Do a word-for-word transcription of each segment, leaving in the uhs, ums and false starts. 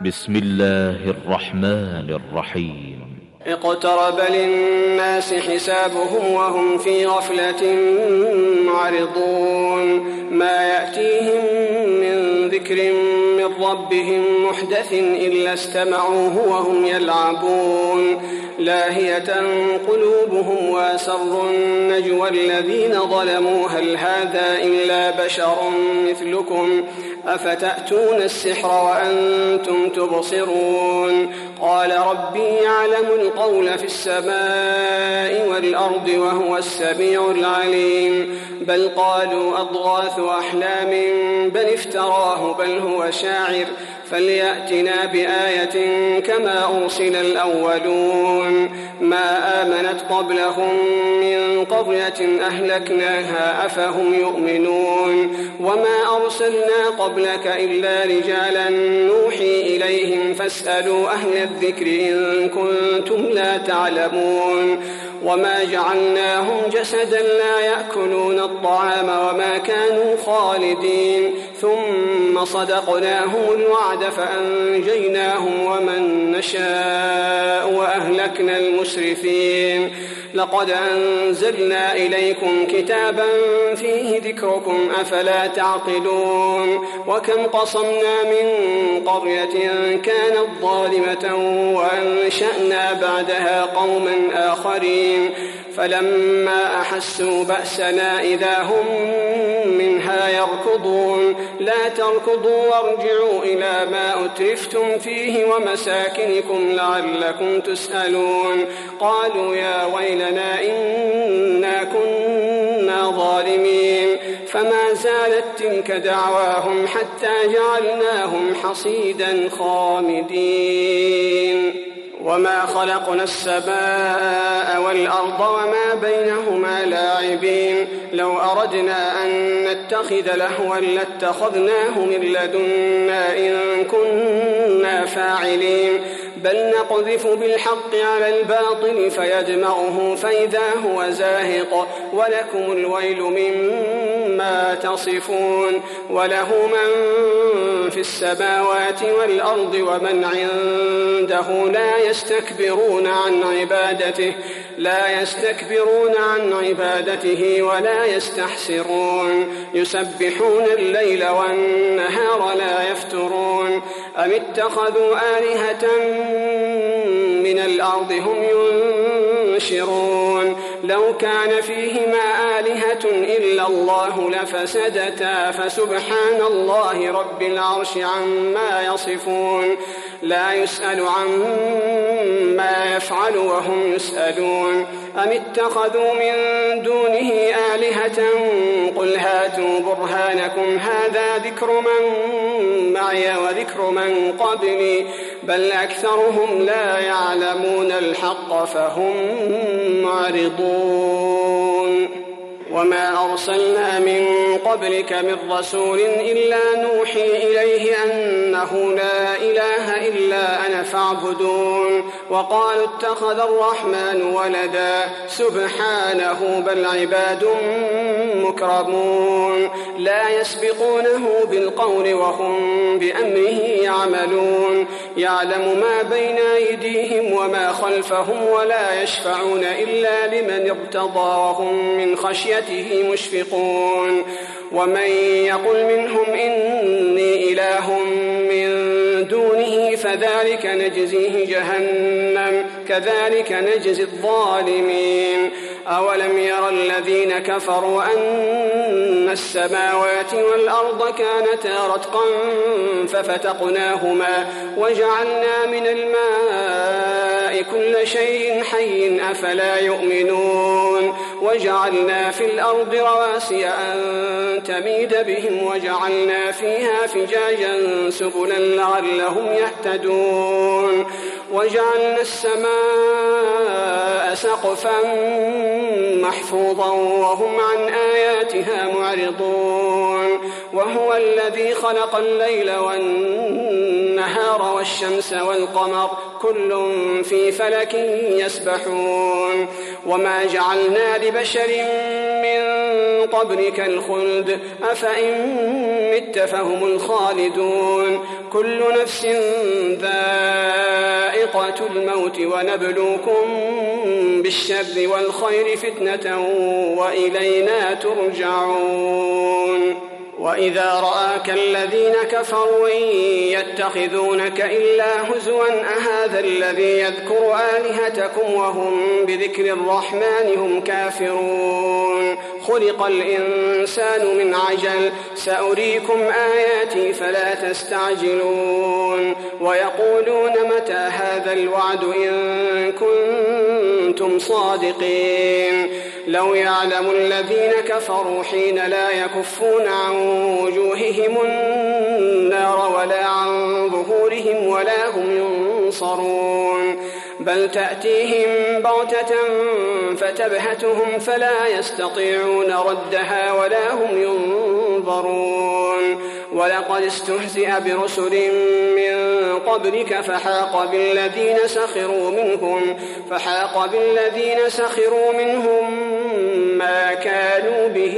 بسم الله الرحمن الرحيم. اقترب للناس حسابهم وهم في غفلة معرضون ما يأتيهم من ذكر من ربهم محدث إلا استمعوه وهم يلعبون لاهية قلوبهم وأسروا النجوى الذين ظلموا هل هذا إلا بشر مثلكم أفتأتون السحر وأنتم تبصرون قال ربي يعلم القول في السماء والأرض وهو السميع العليم بل قالوا أضغاث أحلام بل افتراه بل هو شاعر فليأتنا بآية كما أرسل الأولون ما آمنت قبلهم من قرية أهلكناها أفهم يؤمنون وما أرسلنا قبلك إلا رجالا نوحي إليهم فاسألوا أهل الذكر إن كنتم لا تعلمون وما جعلناهم جسدا لا يأكلون الطعام وما كانوا خالدين ثم صدقناهم الوعد فأنجيناهم ومن نشاء وأهلكنا المسرفين لقد أنزلنا إليكم كتابا فيه ذكركم أفلا تعقلون وكم قصمنا من قرية كانت ظالمة وأنشأنا بعدها قوما آخرين فلما أحسوا بأسنا إذا هم منها يركضون لا تركضوا وارجعوا إلى ما أترفتم فيه ومساكنكم لعلكم تسألون قالوا يا ويلنا إنا كنا ظالمين فما زالت تلك دعواهم حتى جعلناهم حصيدا خامدين وما خلقنا السماء والأرض وما بينهما لاعبين لو أردنا أن نتخذ لهوا لاتخذناه من لدنا إن كنا فاعلين بل نقذف بالحق على الباطل فيدمغه فإذا هو زاهق ولكم الويل مما تصفون وله من في السماوات والأرض ومن عنده لا يستكبرون عن عبادته لا يستكبرون عن عبادته ولا يستحسرون يسبحون الليل والنهار لا يفترون أم اتخذوا آلهة من الأرض هم ينشرون لو كان فيهما آلهة إلا الله لفسدتا فسبحان الله رب العرش عما يصفون لا يسأل عما يفعل وهم يسألون أم اتخذوا من دونه آلهة قل هاتوا برهانكم هذا ذكر من معي وذكر من قبلي بل أكثرهم لا يعلمون الحق فهم معرضون وما أرسلنا من قبلك من رسول إلا نوحي إليه أنه لا إله إلا أنا فاعبدون وقالوا اتخذ الرحمن ولدا سبحانه بل عباد مكرمون لا يسبقونه بالقول وهم بأمره يعملون يعلم ما بين أيديهم وما خلفهم ولا يشفعون إلا لمن ارتضى وهم من خشيته مشفقون ومن يقل منهم إني إله من دونه فذلك نجزيه جهنم كذلك نجزي الظالمين أولم يرى الذين كفروا أن السماوات والأرض كانتا رتقا ففتقناهما وجعلنا من الماء كل شيء حي أفلا يؤمنون وجعلنا في الأرض رواسي أن تميد بهم وجعلنا فيها فجاجا سبلا لعلهم يهتدون وجعلنا السماء سقفا محفوظا وهم عن آياتها معرضون وهو الذي خلق الليل والنهار والشمس والقمر كل في فلك يسبحون وما جعلنا لبشر من قبلك الخلد أفإن مت فهم الخالدون كل نفس ذائقة الموت ونبلوكم بالشر والخير فتنة وإلينا ترجعون وإذا رآك الذين كفروا يتخذونك إلا هزوا أهذا الذي يذكر آلهتكم وهم بذكر الرحمن هم كافرون خلق الإنسان من عجل سأريكم آياتي فلا تستعجلون ويقولون متى هذا الوعد إن كنتم صادقين لو يعلم الذين كفروا حين لا يكفون عن وجوههم النار ولا عن ظهورهم ولا هم ينصرون بل تأتيهم بغتة فتبهتهم فلا يستطيعون ردها ولا هم ينظرون ولقد استهزئ برسل من قبلك فحاق بالذين سخروا منهم فحاق بالذين سخروا منهم ما كانوا به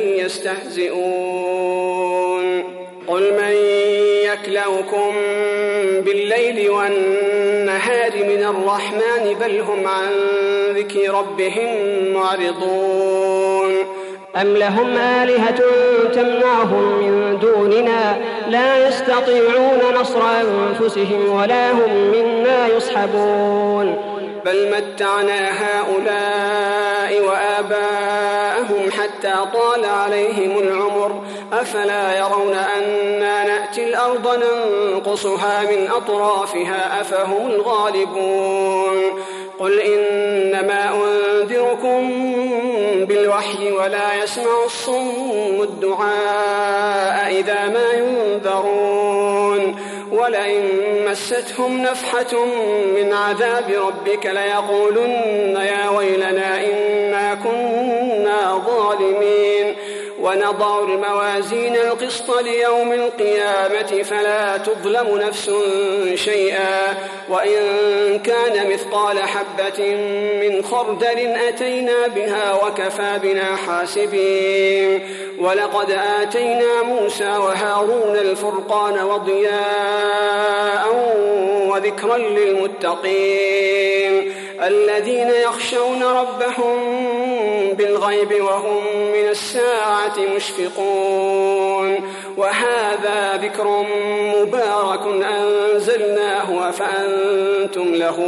يستهزئون قل من يكلؤكم بالليل والنهار من الرحمن بل هم عن ذكر ربهم معرضون أم لهم آلهة تمنعهم من دوننا لا يستطيعون نصر أنفسهم ولا هم منا يصحبون بل متعنا هؤلاء وآباءهم حتى طال عليهم العمر أفلا يرون أنا نأتي الأرض ننقصها من أطرافها أفهم الغالبون قل إنما أنذركم بالوحي ولا يسمع الصم الدعاء إذا ما ينذرون ولئن مستهم نفحة من عذاب ربك ليقولن يا ويلنا إنا كنا ظالمين ونضع الموازين القسط ليوم القيامة فلا تظلم نفس شيئا وإن كان مثقال حبة من خردل أتينا بها وكفى بنا حاسبين ولقد آتينا موسى وهارون الفرقان وضياء وذكرا للمتقين الذين يخشون ربهم بالغيب وهم من الساعة مشفقون وهذا ذكر مبارك أنزلناه فأنتم له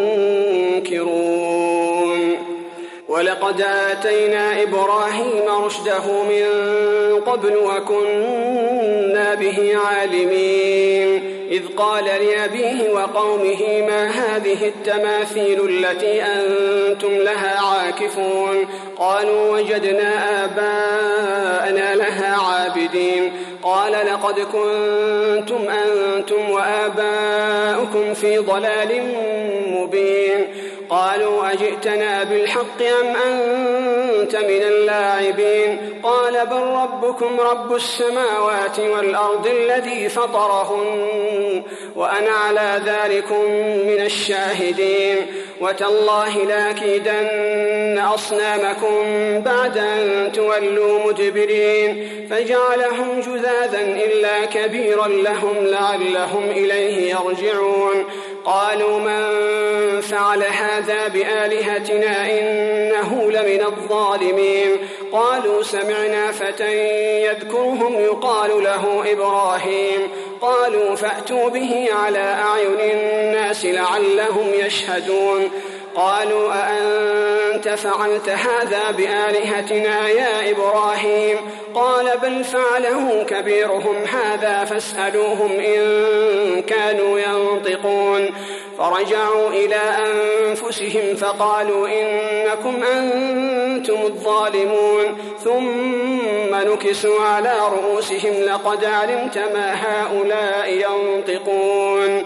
منكرون ولقد آتينا إبراهيم رشده من قبل وكنا به عالمين إذ قال لأبيه وقومه ما هذه التماثيل التي أنتم لها عاكفون قالوا وجدنا آباءنا لها عابدين قال لقد كنتم أنتم وآباؤكم في ضلال مبين قالوا أجئتنا بالحق أم أنت من اللاعبين قال بل ربكم رب السماوات والأرض الذي فطرهن وأنا على ذلكم من الشاهدين وتالله لأكيدن أصنامكم بعد أن تولوا مدبرين فجعلهم جذاذا إلا كبيرا لهم لعلهم إليه يرجعون قالوا من فعل هذا بآلهتنا إنه لمن الظالمين قالوا سمعنا فتى يذكرهم يقال له إبراهيم قالوا فأتوا به على أعين الناس لعلهم يشهدون قالوا أأنت فعلت هذا بآلهتنا يا إبراهيم قال بل فعله كبيرهم هذا فاسألوهم إن كانوا ينطقون فرجعوا إلى أنفسهم فقالوا إنكم أنتم الظالمون ثم نكسوا على رؤوسهم لقد علمت ما هؤلاء ينطقون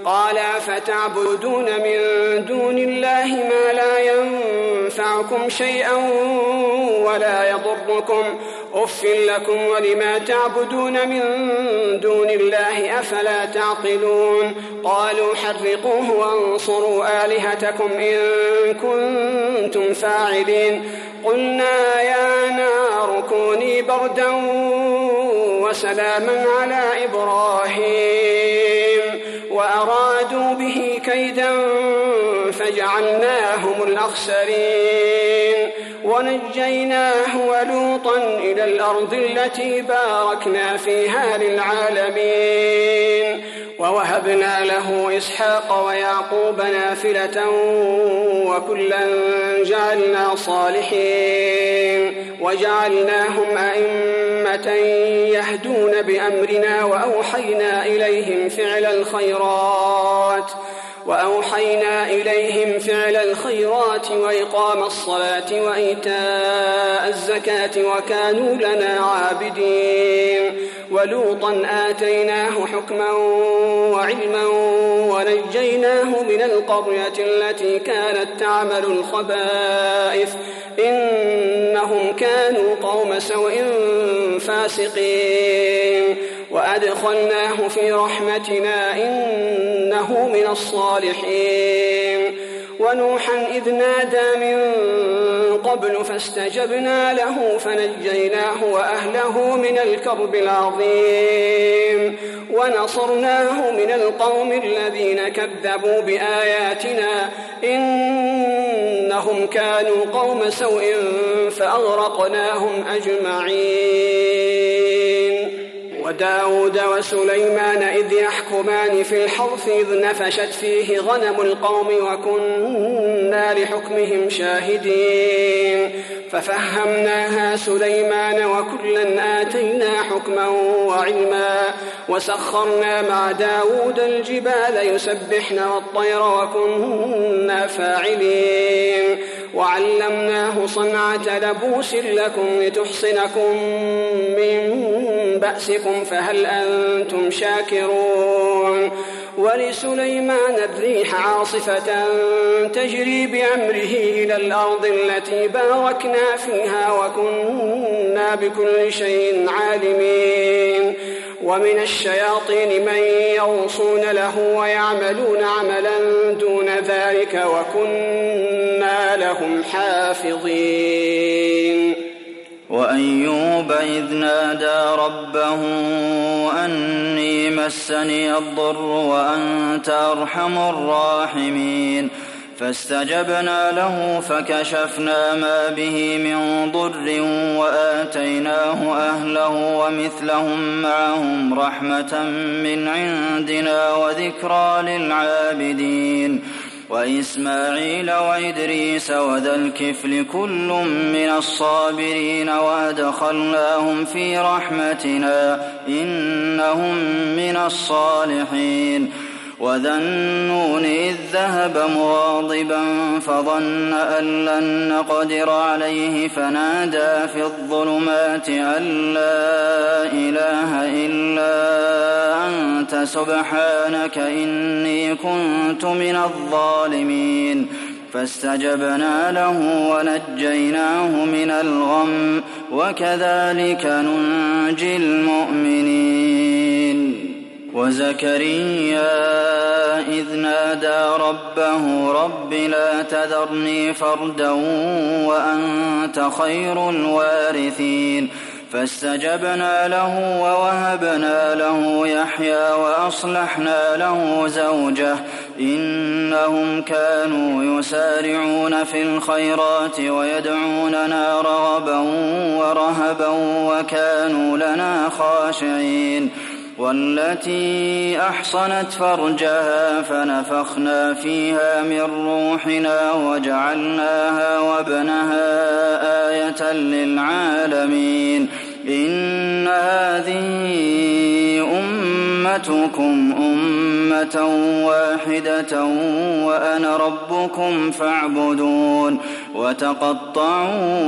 قال فتعبدون من دون الله ما لا ينفعكم شيئا ولا يضركم أف لكم ولما تعبدون من دون الله أفلا تعقلون قالوا حرقوه وانصروا آلهتكم إن كنتم فاعلين قلنا يا نار كوني بردا وسلاما على إبراهيم وأرادوا به كيدا فجعلناهم الأخسرين ونجيناه ولوطا إلى الأرض التي باركنا فيها للعالمين ووهبنا له إسحاق ويعقوب نافلة وكلا جعلنا صالحين وجعلناهم أئمة يهدون بأمرنا وأوحينا إليهم فعل الخيرات وأوحينا إليهم فعل الخيرات وإقام الصلاة وإيتاء الزكاة وكانوا لنا عابدين ولوطا آتيناه حكما وعلما ونجيناه من القرية التي كانت تعمل الخبائث إنهم كانوا قوم سوء فاسقين وأدخلناه في رحمتنا إنه من الصالحين ونوحا إذ نادى من قبل فاستجبنا له فنجيناه وأهله من الكرب العظيم ونصرناه من القوم الذين كذبوا بآياتنا إنهم كانوا قوم سوء فأغرقناهم أجمعين وداود وسليمان إذ يحكمان في الحرث إذ نفشت فيه غنم القوم وكنا لحكمهم شاهدين ففهمناها سليمان وكلا آتينا حكما وعلما وسخرنا مع داود الجبال يسبحن والطير وكنا فاعلين وعلمناه صنعة لبوس لكم لتحصنكم من بأسكم فهل أنتم شاكرون ولسليمان الريح عاصفة تجري بأمره إلى الأرض التي باركنا فيها وكنا بكل شيء عالمين ومن الشياطين من يغوصون له ويعملون عملا دون ذلك وكنا لهم حافظين وأيوب إذ نادى ربه أني مسني الضر وأنت أرحم الراحمين فاستجبنا له فكشفنا ما به من ضر وآتيناه أهله ومثلهم معهم رحمة من عندنا وذكرى للعابدين وإسماعيل وإدريس وذا الكفل كل من الصابرين وأدخلناهم في رحمتنا إنهم من الصالحين وذا النون إذ ذهب مغاضبا فظن أن لن نقدر عليه فنادى في الظلمات أن لا إله إلا أنت سبحانك إني كنت من الظالمين فاستجبنا له ونجيناه من الغم وكذلك ننجي المؤمنين وزكريا إذ نادى ربه رب لا تذرني فردا وأنت خير الوارثين فاستجبنا له ووهبنا له يحيى وأصلحنا له زوجه إنهم كانوا يسارعون في الخيرات ويدعوننا رغبا ورهبا وكانوا لنا خاشعين والتي أحصنت فرجها فنفخنا فيها من روحنا وجعلناها وابنها آية للعالمين إن هذه أمتكم أمة واحدة وأنا ربكم فاعبدون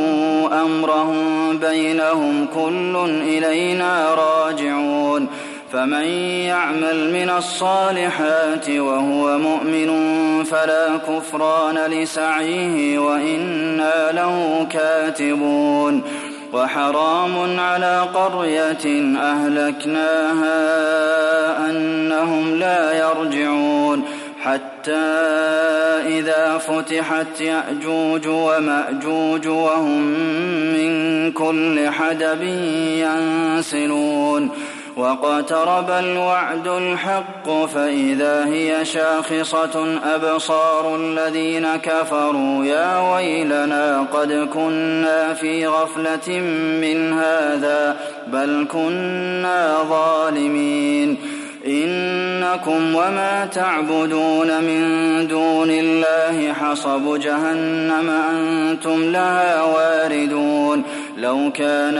وتقطعوا أمرهم بينهم كل إلينا راجعون فمن يعمل من الصالحات وهو مؤمن فلا كفران لسعيه وإنا له كاتبون وحرام على قرية أهلكناها أنهم لا يرجعون حتى إذا فتحت يأجوج ومأجوج وهم من كل حدب ينسلون واقترب الوعد الحق فإذا هي شاخصة أبصار الذين كفروا يا ويلنا قد كنا في غفلة من هذا بل كنا ظالمين إنكم وما تعبدون من دون الله حصب جهنم أنتم لها واردون لو كان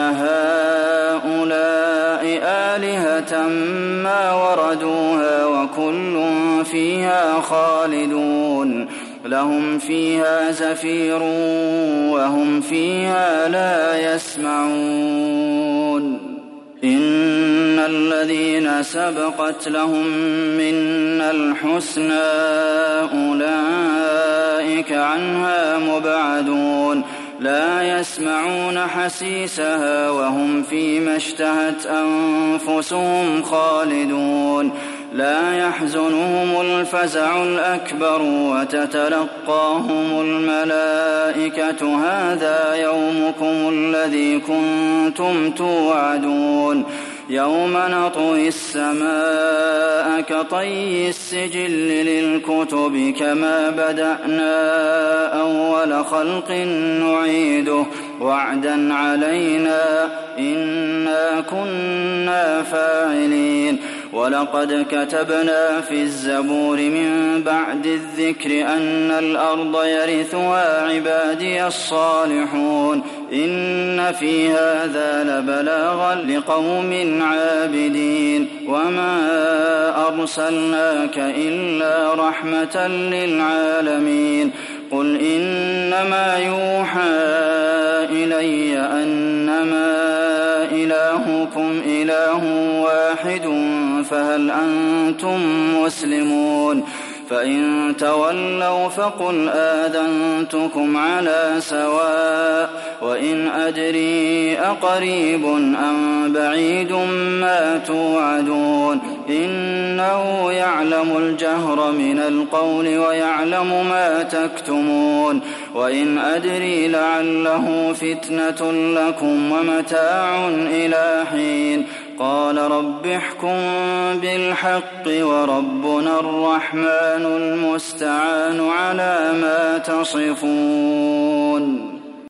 هؤلاء آلهة ما وردوها وكل فيها خالدون لهم فيها زفير وهم فيها لا يسمعون إن الذين سبقت لهم منا الحسنى أولئك عنها مبعدون لا يسمعون حسيسها وهم فيما اشتهت أنفسهم خالدون لا يحزنهم الفزع الأكبر وتتلقاهم الملائكة هذا يومكم الذي كنتم توعدون يوم نطوي السماء كطي السجل للكتب كما بدأنا أول خلق نعيده وعدا علينا إنا كنا فاعلين ولقد كتبنا في الزبور من بعد الذكر أن الأرض يرثها عبادي الصالحون إن في هذا لبلاغا لقوم عابدين وما أرسلناك إلا رحمة للعالمين قل إنما يوحى إلي أنما إلهكم إله واحد فهل أنتم مسلمون فإن تولوا فقل آذنتكم على سواء وإن أدري أقريب أم بعيد ما توعدون إنه يعلم الجهر من القول ويعلم ما تكتمون وإن أدري لعله فتنة لكم ومتاع إلى حين قال رب احكم بالحق وربنا الرحمن المستعان على ما تصفون.